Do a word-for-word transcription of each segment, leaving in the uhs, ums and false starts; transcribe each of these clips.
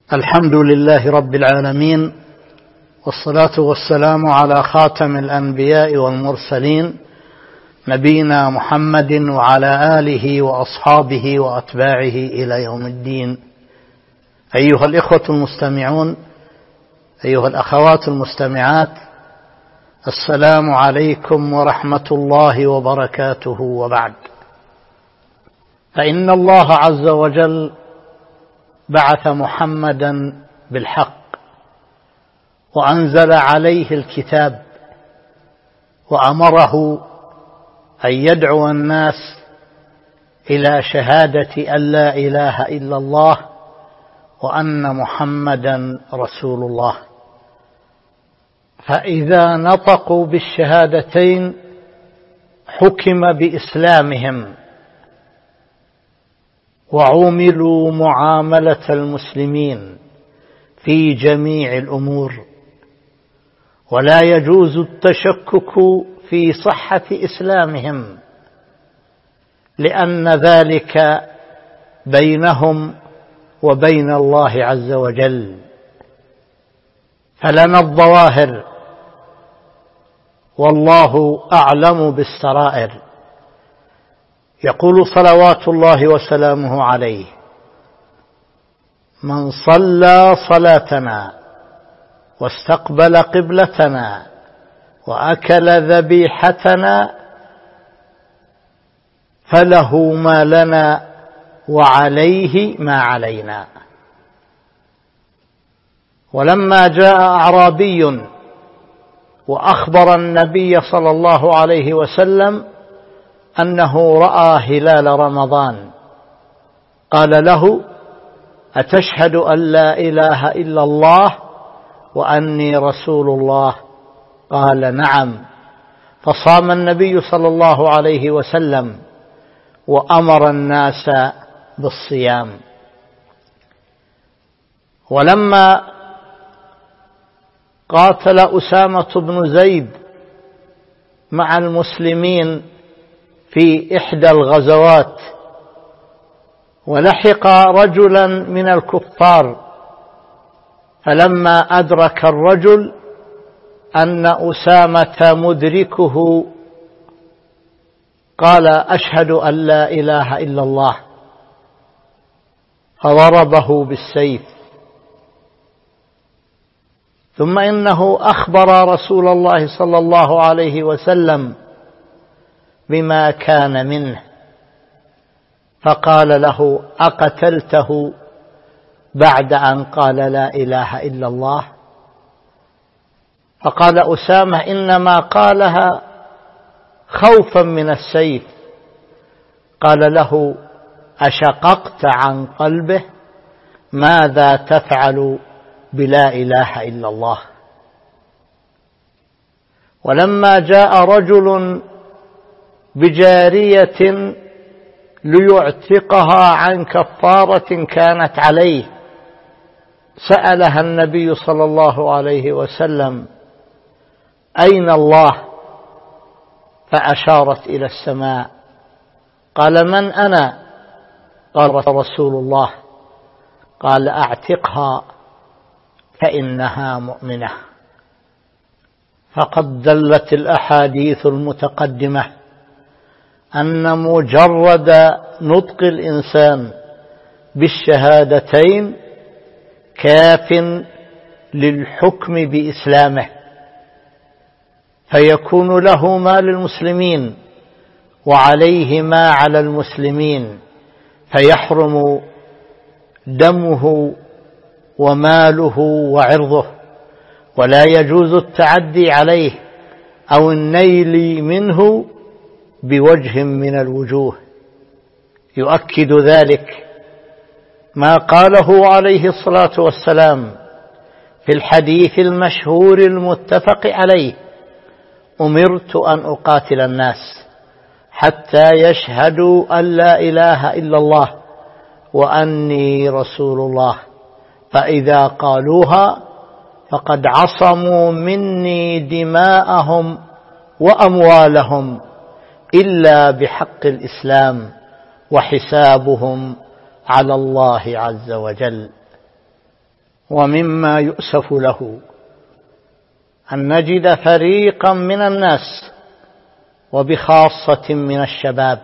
الحمد لله رب العالمين، والصلاة والسلام على خاتم الأنبياء والمرسلين نبينا محمد وعلى آله وأصحابه وأتباعه إلى يوم الدين. أيها الإخوة المستمعون، أيها الأخوات المستمعات، السلام عليكم ورحمة الله وبركاته. وبعد، فإن الله عز وجل بعث محمدا بالحق وأنزل عليه الكتاب، وأمره أن يدعو الناس إلى شهادة أن لا إله إلا الله وأن محمدا رسول الله. فإذا نطقوا بالشهادتين حكم بإسلامهم وعوملوا معاملة المسلمين في جميع الأمور، ولا يجوز التشكك في صحة إسلامهم، لأن ذلك بينهم وبين الله عز وجل. فلنا الظواهر والله أعلم بالسرائر. يقول صلوات الله وسلامه عليه: من صلى صلاتنا واستقبل قبلتنا وأكل ذبيحتنا فله ما لنا وعليه ما علينا. ولما جاء أعرابي وأخبر النبي صلى الله عليه وسلم أنه رأى هلال رمضان، قال له: أتشهد أن لا إله إلا الله وأني رسول الله؟ قال: نعم. فصام النبي صلى الله عليه وسلم وأمر الناس بالصيام. ولما قاتل أسامة بن زيد مع المسلمين في إحدى الغزوات، ولحق رجلا من الكفار، فلما أدرك الرجل أن أسامة مدركه قال: أشهد أن لا إله إلا الله، فضربه بالسيف. ثم إنه أخبر رسول الله صلى الله عليه وسلم بما كان منه، فقال له: أقتلته بعد أن قال لا إله إلا الله؟ فقال أسامة: إنما قالها خوفا من السيف. قال له: أشققت عن قلبه؟ ماذا تفعل بلا إله إلا الله؟ ولما جاء رجل بجارية ليعتقها عن كفارة كانت عليه، سألها النبي صلى الله عليه وسلم: أين الله؟ فأشارت إلى السماء. قال: من أنا؟ قال: رسول الله. قال: أعتقها فإنها مؤمنة. فقد دلت الأحاديث المتقدمة أن مجرد نطق الإنسان بالشهادتين كاف للحكم بإسلامه، فيكون له ما للمسلمين وعليه ما على المسلمين، فيحرم دمه وماله وعرضه، ولا يجوز التعدي عليه أو النيل منه بوجه من الوجوه. يؤكد ذلك ما قاله عليه الصلاة والسلام في الحديث المشهور المتفق عليه: أمرت أن أقاتل الناس حتى يشهدوا أن لا إله إلا الله وأني رسول الله، فإذا قالوها فقد عصموا مني دماءهم وأموالهم إلا بحق الإسلام، وحسابهم على الله عز وجل. ومما يؤسف له أن نجد فريقا من الناس وبخاصة من الشباب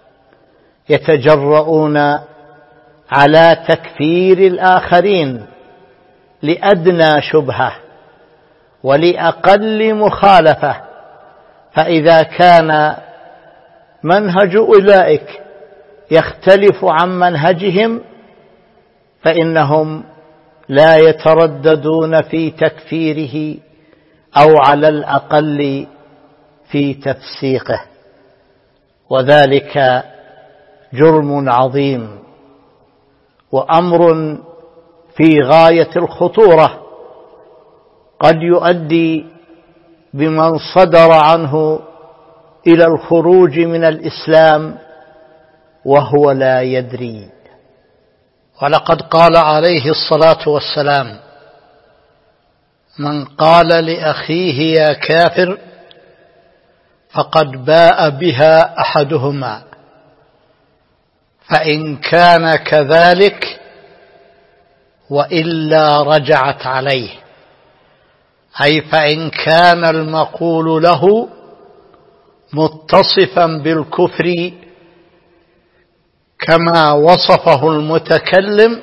يتجرؤون على تكفير الآخرين لأدنى شبهة ولأقل مخالفة، فإذا كان منهج أولئك يختلف عن منهجهم فإنهم لا يترددون في تكفيره أو على الأقل في تفسيقه، وذلك جرم عظيم وأمر في غاية الخطورة، قد يؤدي بمن صدر عنه إلى الخروج من الإسلام وهو لا يدري. ولقد قال عليه الصلاة والسلام: من قال لأخيه يا كافر فقد باء بها أحدهما، فإن كان كذلك وإلا رجعت عليه، أي فإن كان المقول له متصفا بالكفر كما وصفه المتكلم،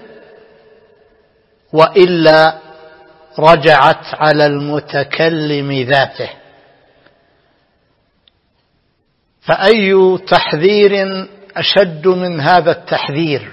وإلا رجعت على المتكلم ذاته. فأي تحذير أشد من هذا التحذير،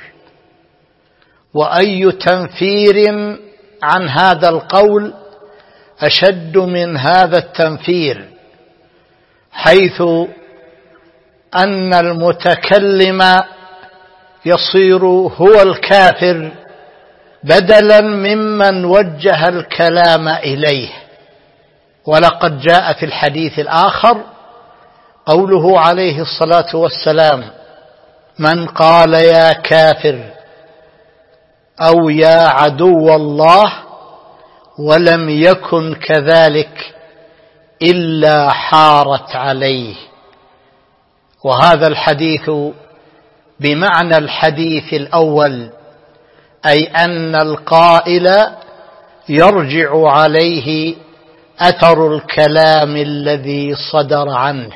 وأي تنفير عن هذا القول أشد من هذا التنفير، حيث أن المتكلم يصير هو الكافر بدلا ممن وجه الكلام إليه. ولقد جاء في الحديث الآخر قوله عليه الصلاة والسلام: من قال يا كافر أو يا عدو الله ولم يكن كذلك إلا حارت عليه. وهذا الحديث بمعنى الحديث الأول، أي أن القائل يرجع عليه أثر الكلام الذي صدر عنه.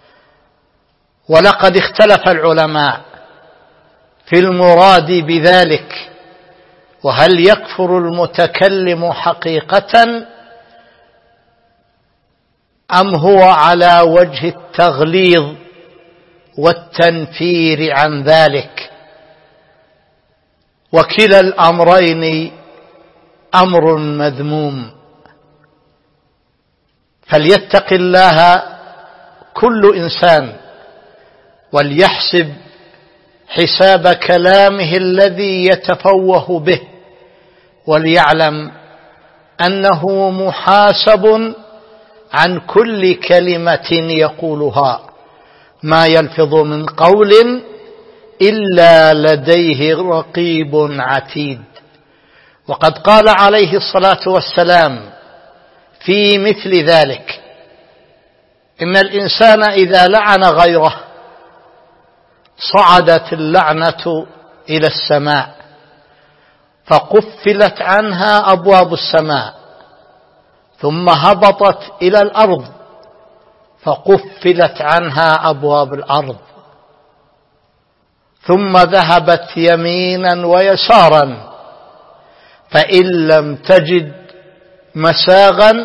ولقد اختلف العلماء في المراد بذلك، وهل يكفر المتكلم حقيقة أم هو على وجه التغليظ والتنفير عن ذلك. وكلا الأمرين أمر مذموم، فليتق الله كل إنسان وليحسب حساب كلامه الذي يتفوه به، وليعلم أنه محاسب عن كل كلمة يقولها، ما يلفظ من قول إلا لديه رقيب عتيد. وقد قال عليه الصلاة والسلام في مثل ذلك: إن الإنسان إذا لعن غيره صعدت اللعنة إلى السماء فقفلت عنها أبواب السماء، ثم هبطت إلى الأرض فقفلت عنها أبواب الأرض، ثم ذهبت يمينا ويسارا، فإن لم تجد مساغا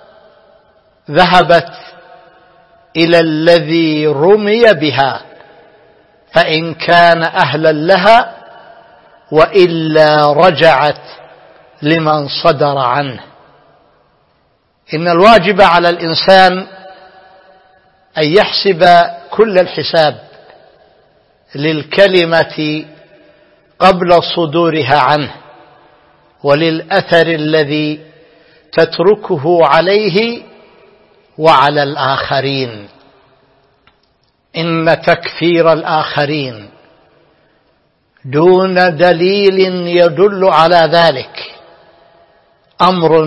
ذهبت إلى الذي رمي بها فإن كان أهلا لها، وإلا رجعت لمن صدر عنه. إن الواجب على الإنسان أن يحسب كل الحساب للكلمة قبل صدورها عنه، وللأثر الذي تتركه عليه وعلى الآخرين. إن تكفير الآخرين دون دليل يدل على ذلك أمر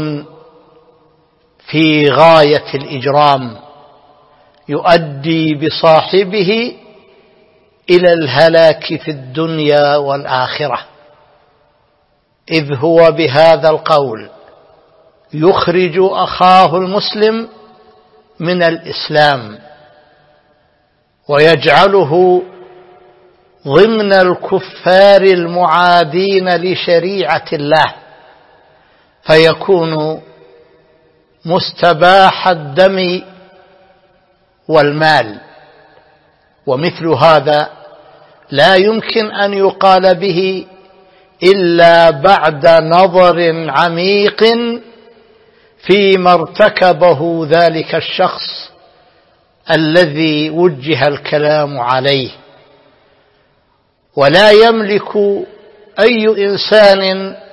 في غاية الإجرام، يؤدي بصاحبه إلى الهلاك في الدنيا والآخرة. إذ هو بهذا القول يخرج أخاه المسلم من الإسلام ويجعله ضمن الكفار المعادين لشريعة الله، فيكون مستباح الدم والمال. ومثل هذا لا يمكن أن يقال به إلا بعد نظر عميق فيما ارتكبه ذلك الشخص الذي وجه الكلام عليه. ولا يملك أي إنسان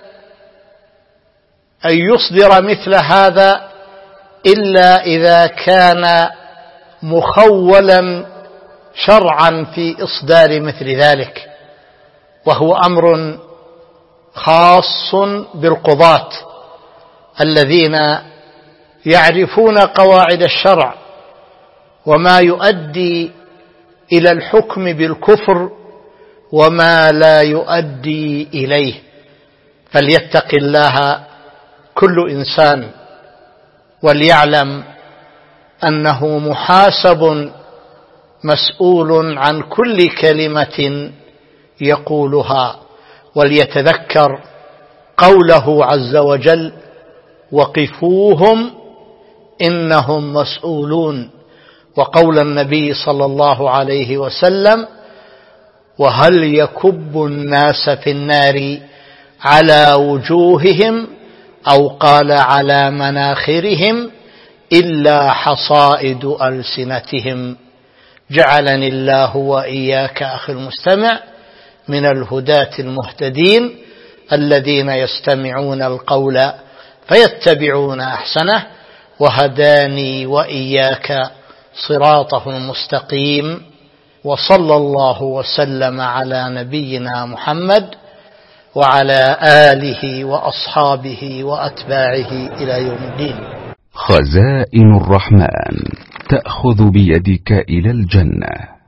أن يصدر مثل هذا إلا إذا كان مخولا شرعا في إصدار مثل ذلك، وهو أمر خاص بالقضاة الذين يعرفون قواعد الشرع وما يؤدي إلى الحكم بالكفر وما لا يؤدي إليه. فليتق الله كل إنسان وليعلم أنه محاسب مسؤول عن كل كلمة يقولها، وليتذكر قوله عز وجل: وقفوهم إنهم مسؤولون، وقول النبي صلى الله عليه وسلم: وهل يكب الناس في النار على وجوههم أو قال على مناخرهم إلا حصائد ألسنتهم. جعلني الله وإياك أخي المستمع من الهداة المهتدين الذين يستمعون القول فيتبعون أحسنه، وهداني وإياك صراطه المستقيم. وصلى الله وسلم على نبينا محمد وعلى آله وأصحابه وأتباعه إلى يوم الدين. خزائن الرحمن تأخذ بيدك إلى الجنة.